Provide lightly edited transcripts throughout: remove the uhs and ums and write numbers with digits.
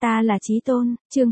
Ta là Chí Tôn, chương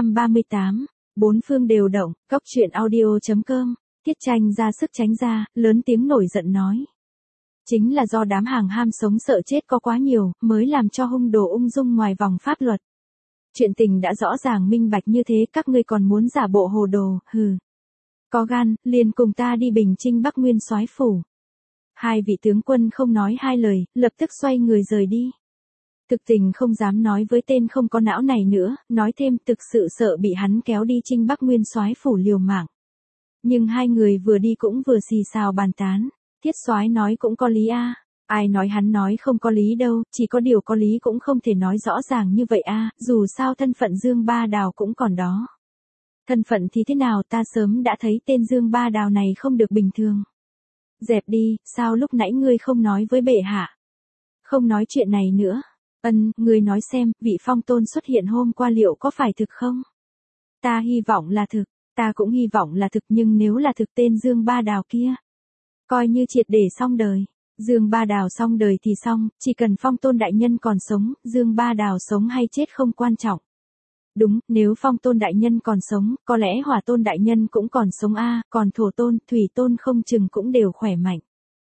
238, bốn phương đều động, cóc truyện audio.com, Tiết Tranh ra sức tránh ra, lớn tiếng nổi giận nói. Chính là do đám hàng ham sống sợ chết có quá nhiều, mới làm cho hung đồ ung dung ngoài vòng pháp luật. Chuyện tình đã rõ ràng minh bạch như thế, các ngươi còn muốn giả bộ hồ đồ, hừ. Có gan, liền cùng ta đi bình chinh Bắc Nguyên soái phủ. Hai vị tướng quân không nói hai lời, lập tức xoay người rời đi. Thực tình không dám nói với tên không có não này nữa, nói thêm thực sự sợ bị hắn kéo đi chinh Bắc Nguyên soái phủ liều mạng. Nhưng hai người vừa đi cũng vừa xì xào bàn tán, Thiết soái nói cũng có lý a, ai nói hắn nói không có lý đâu, chỉ có điều có lý cũng không thể nói rõ ràng như vậy a, dù sao thân phận Dương Ba Đào cũng còn đó. Thân phận thì thế nào, ta sớm đã thấy tên Dương Ba Đào này không được bình thường. Dẹp đi, sao lúc nãy ngươi không nói với bệ hạ? Không nói chuyện này nữa. Ngươi nói xem, vị Phong Tôn xuất hiện hôm qua liệu có phải thực không? Ta hy vọng là thực, ta cũng hy vọng là thực, nhưng nếu là thực tên Dương Ba Đào kia, coi như triệt để xong đời. Dương Ba Đào xong đời thì xong, chỉ cần Phong Tôn đại nhân còn sống, Dương Ba Đào sống hay chết không quan trọng. Đúng, nếu Phong Tôn đại nhân còn sống, có lẽ Hỏa Tôn đại nhân cũng còn sống a, còn Thổ Tôn, Thủy Tôn không chừng cũng đều khỏe mạnh.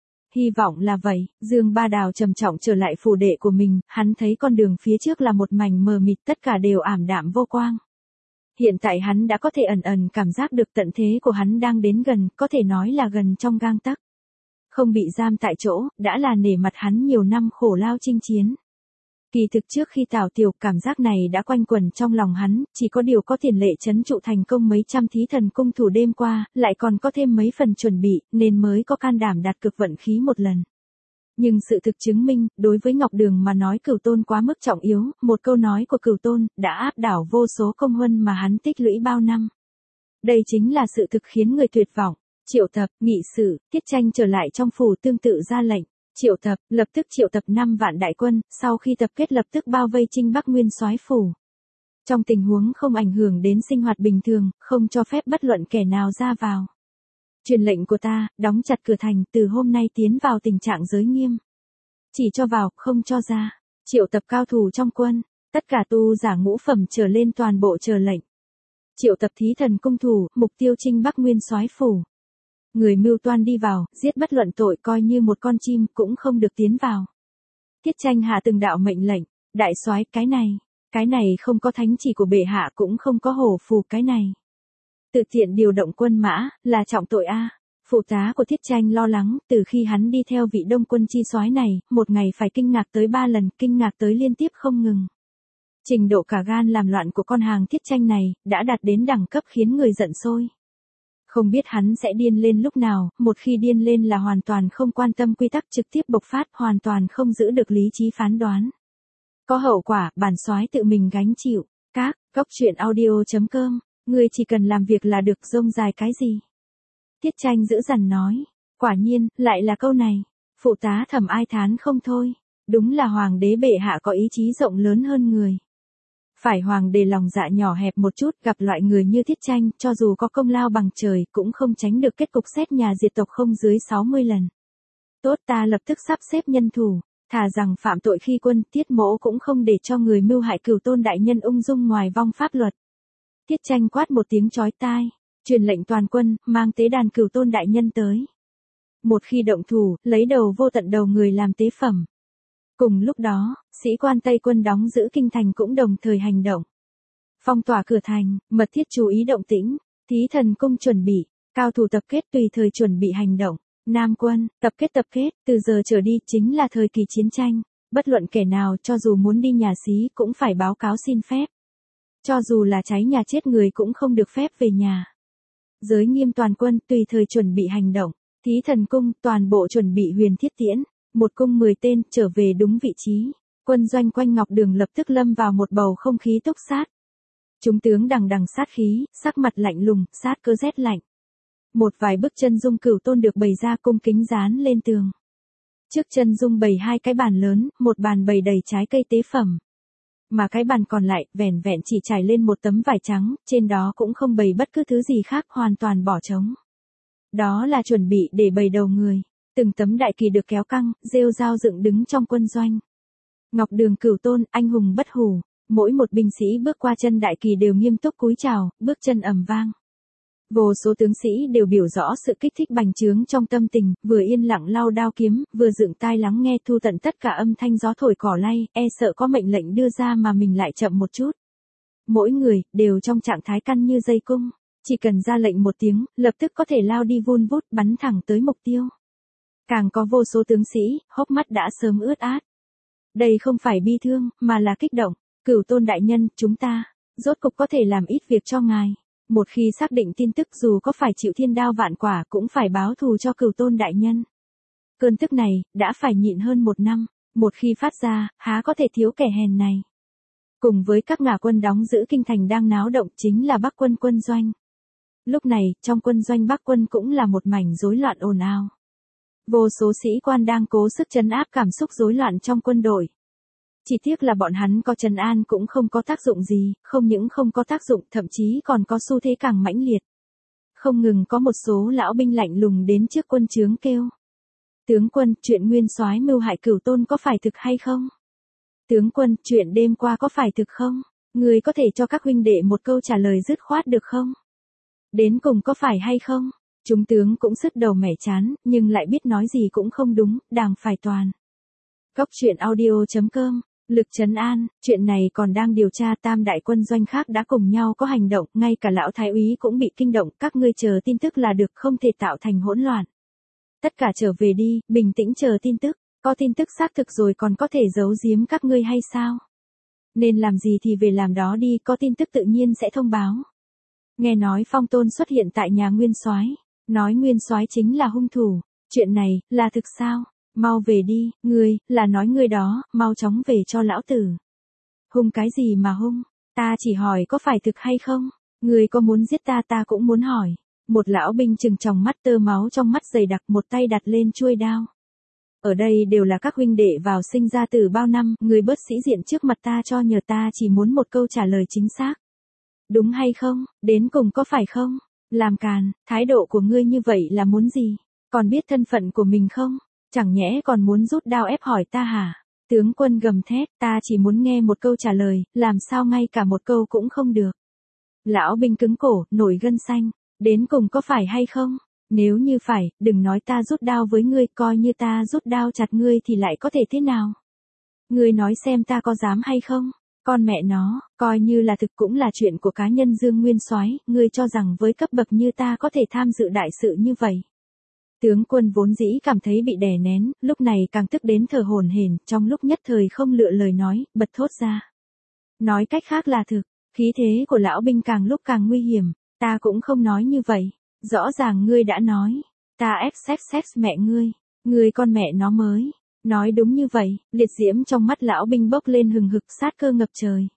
Hy vọng là vậy. Dương Ba Đào trầm trọng trở lại phủ đệ của mình, hắn thấy con đường phía trước là một mảnh mờ mịt, tất cả đều ảm đạm vô quang. Hiện tại hắn đã có thể ẩn ẩn cảm giác được tận thế của hắn đang đến gần, có thể nói là gần trong gang tấc. Không bị giam tại chỗ, đã là nể mặt hắn nhiều năm khổ lao chinh chiến. Kỳ thực trước khi Tào Tiểu, cảm giác này đã quanh quẩn trong lòng hắn, chỉ có điều có tiền lệ trấn trụ thành công mấy trăm thí thần cung thủ đêm qua, lại còn có thêm mấy phần chuẩn bị, nên mới có can đảm đạt cực vận khí một lần. Nhưng sự thực chứng minh, đối với Ngọc Đường mà nói Cửu Tôn quá mức trọng yếu, một câu nói của Cửu Tôn, đã áp đảo vô số công huân mà hắn tích lũy bao năm. Đây chính là sự thực khiến người tuyệt vọng. Triệu tập, nghị sự, Tiết Tranh trở lại trong phủ tương tự ra lệnh. Triệu tập, lập tức triệu tập 5 vạn đại quân, sau khi tập kết lập tức bao vây chinh Bắc Nguyên soái phủ. Trong tình huống không ảnh hưởng đến sinh hoạt bình thường, không cho phép bất luận kẻ nào ra vào. Truyền lệnh của ta, đóng chặt cửa thành, từ hôm nay tiến vào tình trạng giới nghiêm. Chỉ cho vào, không cho ra. Triệu tập cao thủ trong quân, tất cả tu giả ngũ phẩm trở lên toàn bộ chờ lệnh. Triệu tập thí thần cung thủ, mục tiêu chinh Bắc Nguyên soái phủ. Người mưu toan đi vào, giết bất luận tội, coi như một con chim cũng không được tiến vào. Tiết Tranh hạ từng đạo mệnh lệnh, đại soái, cái này không có thánh chỉ của bệ hạ, cũng không có hổ phù, cái này tự tiện điều động quân mã, là trọng tội a. Phụ tá của Tiết Tranh lo lắng, từ khi hắn đi theo vị Đông quân chi soái này, một ngày phải kinh ngạc tới 3 lần, kinh ngạc tới liên tiếp không ngừng. Trình độ cả gan làm loạn của con hàng Tiết Tranh này, đã đạt đến đẳng cấp khiến người giận sôi. Không biết hắn sẽ điên lên lúc nào, một khi điên lên là hoàn toàn không quan tâm quy tắc, trực tiếp bộc phát, hoàn toàn không giữ được lý trí phán đoán. Có hậu quả, bản soái tự mình gánh chịu. Cóc truyện audio.com, ngươi chỉ cần làm việc là được, rông dài cái gì? Tiết Tranh dữ dằn nói. Quả nhiên, lại là câu này. Phụ tá thầm ai thán không thôi. Đúng là hoàng đế bệ hạ có ý chí rộng lớn hơn người. Phải hoàng đế lòng dạ nhỏ hẹp một chút, gặp loại người như Tiết Tranh, cho dù có công lao bằng trời, cũng không tránh được kết cục xét nhà diệt tộc không dưới 60 lần. Tốt, ta lập tức sắp xếp nhân thủ, thà rằng phạm tội khi quân, Tiết mỗ cũng không để cho người mưu hại Cửu Tôn đại nhân ung dung ngoài vong pháp luật. Tiết Tranh quát một tiếng chói tai, truyền lệnh toàn quân, mang tế đàn Cửu Tôn đại nhân tới. Một khi động thủ, lấy đầu vô tận đầu người làm tế phẩm. Cùng lúc đó, sĩ quan Tây quân đóng giữ kinh thành cũng đồng thời hành động. Phong tỏa cửa thành, mật thiết chú ý động tĩnh, thí thần cung chuẩn bị, cao thủ tập kết tùy thời chuẩn bị hành động. Nam quân, tập kết, từ giờ trở đi chính là thời kỳ chiến tranh, bất luận kẻ nào cho dù muốn đi nhà xí cũng phải báo cáo xin phép. Cho dù là cháy nhà chết người cũng không được phép về nhà. Giới nghiêm toàn quân tùy thời chuẩn bị hành động, thí thần cung toàn bộ chuẩn bị huyền thiết tiễn. Một cung 10 tên, trở về đúng vị trí. Quân doanh quanh Ngọc Đường lập tức lâm vào một bầu không khí túc sát. Chúng tướng đằng đằng sát khí, sắc mặt lạnh lùng, sát cơ rét lạnh. Một vài bức chân dung Cửu Tôn được bày ra cung kính dán lên tường. Trước chân dung bày 2 cái bàn lớn, một bàn bày đầy trái cây tế phẩm. Mà cái bàn còn lại, vẻn vẹn chỉ trải lên một tấm vải trắng, trên đó cũng không bày bất cứ thứ gì khác, hoàn toàn bỏ trống. Đó là chuẩn bị để bày đầu người. Từng tấm đại kỳ được kéo căng, rêu rao dựng đứng trong quân doanh. Ngọc Đường Cửu Tôn, anh hùng bất hủ, Mỗi một binh sĩ bước qua chân đại kỳ đều nghiêm túc cúi chào, bước chân ầm vang. Vô số tướng sĩ đều biểu rõ sự kích thích bành trướng trong tâm tình, vừa yên lặng lau đao kiếm, vừa dựng tai lắng nghe thu tận tất cả âm thanh gió thổi cỏ lay, e sợ có mệnh lệnh đưa ra mà mình lại chậm một chút. Mỗi người, đều trong trạng thái căn như dây cung, chỉ cần ra lệnh một tiếng, lập tức có thể lao đi vun vút, bắn thẳng tới mục tiêu. Càng có vô số tướng sĩ, hốc mắt đã sớm ướt át. Đây không phải bi thương, mà là kích động. Cửu Tôn đại nhân, chúng ta, rốt cục có thể làm ít việc cho ngài. Một khi xác định tin tức dù có phải chịu thiên đao vạn quả cũng phải báo thù cho Cửu Tôn đại nhân. Cơn tức này, đã phải nhịn hơn 1 năm, một khi phát ra, há có thể thiếu kẻ hèn này. Cùng với các ngả quân đóng giữ kinh thành đang náo động chính là Bắc quân quân doanh. Lúc này, trong quân doanh Bắc quân cũng là một mảnh rối loạn ồn ào. Vô số sĩ quan đang cố sức trấn áp cảm xúc rối loạn trong quân đội. Chỉ tiếc là bọn hắn có trấn an cũng không có tác dụng gì, không những không có tác dụng thậm chí còn có xu thế càng mãnh liệt. Không ngừng có một số lão binh lạnh lùng đến trước quân trướng kêu. Tướng quân, chuyện nguyên soái mưu hại Cửu Tôn có phải thực hay không? Tướng quân, chuyện đêm qua có phải thực không? Người có thể cho các huynh đệ một câu trả lời dứt khoát được không? Đến cùng có phải hay không? Chúng tướng cũng sứt đầu mẻ chán, nhưng lại biết nói gì cũng không đúng, đàng phải toàn. Góc truyện audio.com, lực trấn an, chuyện này còn đang điều tra, tam đại quân doanh khác đã cùng nhau có hành động, ngay cả lão thái úy cũng bị kinh động, các ngươi chờ tin tức là được, không thể tạo thành hỗn loạn. Tất cả trở về đi, bình tĩnh chờ tin tức, có tin tức xác thực rồi còn có thể giấu giếm các ngươi hay sao? Nên làm gì thì về làm đó đi, có tin tức tự nhiên sẽ thông báo. Nghe nói Phong Tôn xuất hiện tại nhà nguyên soái, nói nguyên soái chính là hung thủ, chuyện này, là thực sao? Mau về đi, ngươi, là nói ngươi đó, mau chóng về cho lão tử. Hung cái gì mà hung, ta chỉ hỏi có phải thực hay không? Ngươi có muốn giết ta, ta cũng muốn hỏi. Một lão binh trừng tròng mắt, tơ máu trong mắt dày đặc, một tay đặt lên chuôi đao. Ở đây đều là các huynh đệ vào sinh ra từ bao năm, ngươi bớt sĩ diện trước mặt ta cho nhờ, ta chỉ muốn một câu trả lời chính xác. Đúng hay không, đến cùng có phải không? Làm càn, thái độ của ngươi như vậy là muốn gì? Còn biết thân phận của mình không? Chẳng nhẽ còn muốn rút đao ép hỏi ta hả? Tướng quân gầm thét, ta chỉ muốn nghe một câu trả lời, làm sao ngay cả một câu cũng không được. Lão binh cứng cổ, nổi gân xanh, đến cùng có phải hay không? Nếu như phải, đừng nói ta rút đao với ngươi, coi như ta rút đao chặt ngươi thì lại có thể thế nào? Ngươi nói xem ta có dám hay không? Con mẹ nó, coi như là thực cũng là chuyện của cá nhân Dương Nguyên Soái, ngươi cho rằng với cấp bậc như ta có thể tham dự đại sự như vậy. Tướng quân vốn dĩ cảm thấy bị đè nén, lúc này càng tức đến thở hổn hển, trong lúc nhất thời không lựa lời nói, bật thốt ra. Nói cách khác là thực, khí thế của lão binh càng lúc càng nguy hiểm, ta cũng không nói như vậy, rõ ràng ngươi đã nói, ta xx mẹ ngươi con mẹ nó mới. Nói đúng như vậy, liệt diễm trong mắt lão binh bốc lên hừng hực, sát cơ ngập trời.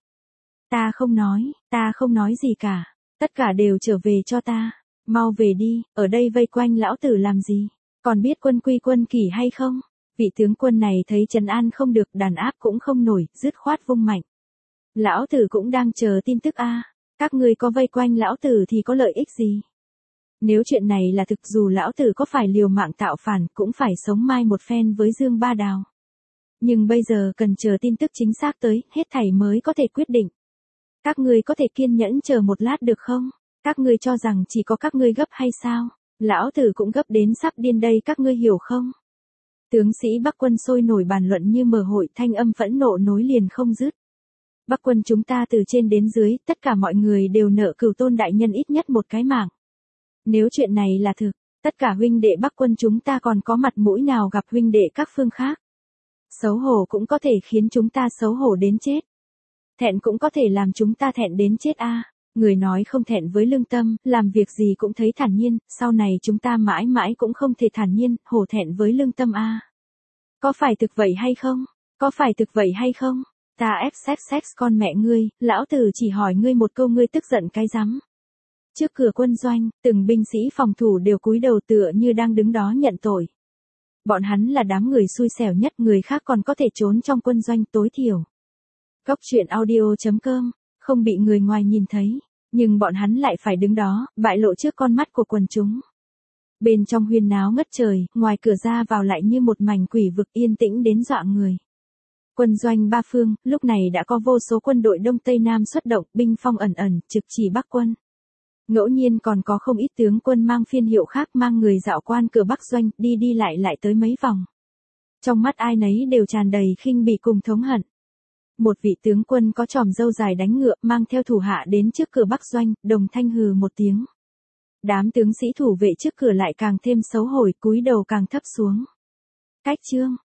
Ta không nói gì cả, tất cả đều trở về cho ta, mau về đi, ở đây vây quanh lão tử làm gì, còn biết quân quy quân kỷ hay không? Vị tướng quân này thấy trấn an không được, đàn áp cũng không nổi, dứt khoát vung mạnh. Lão tử cũng đang chờ tin tức a, các ngươi có vây quanh lão tử thì có lợi ích gì? Nếu chuyện này là thực, dù lão tử có phải liều mạng tạo phản cũng phải sống mai một phen với Dương Ba Đào. Nhưng bây giờ cần chờ tin tức chính xác tới, hết thảy mới có thể quyết định. Các ngươi có thể kiên nhẫn chờ một lát được không? Các ngươi cho rằng chỉ có các ngươi gấp hay sao? Lão tử cũng gấp đến sắp điên đây, các ngươi hiểu không? Tướng sĩ Bắc quân sôi nổi bàn luận như mở hội, thanh âm phẫn nộ nối liền không dứt. Bắc quân chúng ta từ trên đến dưới, tất cả mọi người đều nợ Cửu Tôn đại nhân ít nhất một cái mạng. Nếu chuyện này là thực, tất cả huynh đệ Bắc quân chúng ta còn có mặt mũi nào gặp huynh đệ các phương khác. Xấu hổ cũng có thể khiến chúng ta xấu hổ đến chết. Thẹn cũng có thể làm chúng ta thẹn đến chết a. Người nói không thẹn với lương tâm, làm việc gì cũng thấy thản nhiên, sau này chúng ta mãi mãi cũng không thể thản nhiên, hổ thẹn với lương tâm a. Có phải thực vậy hay không? Có phải thực vậy hay không? Ta xx con mẹ ngươi, lão tử chỉ hỏi ngươi một câu, ngươi tức giận cái rắm. Trước cửa quân doanh, từng binh sĩ phòng thủ đều cúi đầu tựa như đang đứng đó nhận tội. Bọn hắn là đám người xui xẻo nhất, người khác còn có thể trốn trong quân doanh tối thiểu. Góc truyện audio.com, không bị người ngoài nhìn thấy, nhưng bọn hắn lại phải đứng đó, bại lộ trước con mắt của quần chúng. Bên trong huyên náo ngất trời, ngoài cửa ra vào lại như một mảnh quỷ vực, yên tĩnh đến dọa người. Quân doanh ba phương, lúc này đã có vô số quân đội Đông Tây Nam xuất động, binh phong ẩn ẩn, trực chỉ Bắc quân. Ngẫu nhiên còn có không ít tướng quân mang phiên hiệu khác mang người dạo quan cửa Bắc doanh, đi đi lại lại tới mấy vòng. Trong mắt ai nấy đều tràn đầy khinh bỉ cùng thống hận. Một vị tướng quân có tròm râu dài đánh ngựa mang theo thủ hạ đến trước cửa Bắc doanh, đồng thanh hừ một tiếng. Đám tướng sĩ thủ vệ trước cửa lại càng thêm xấu hổ, cúi đầu càng thấp xuống. Cách chương.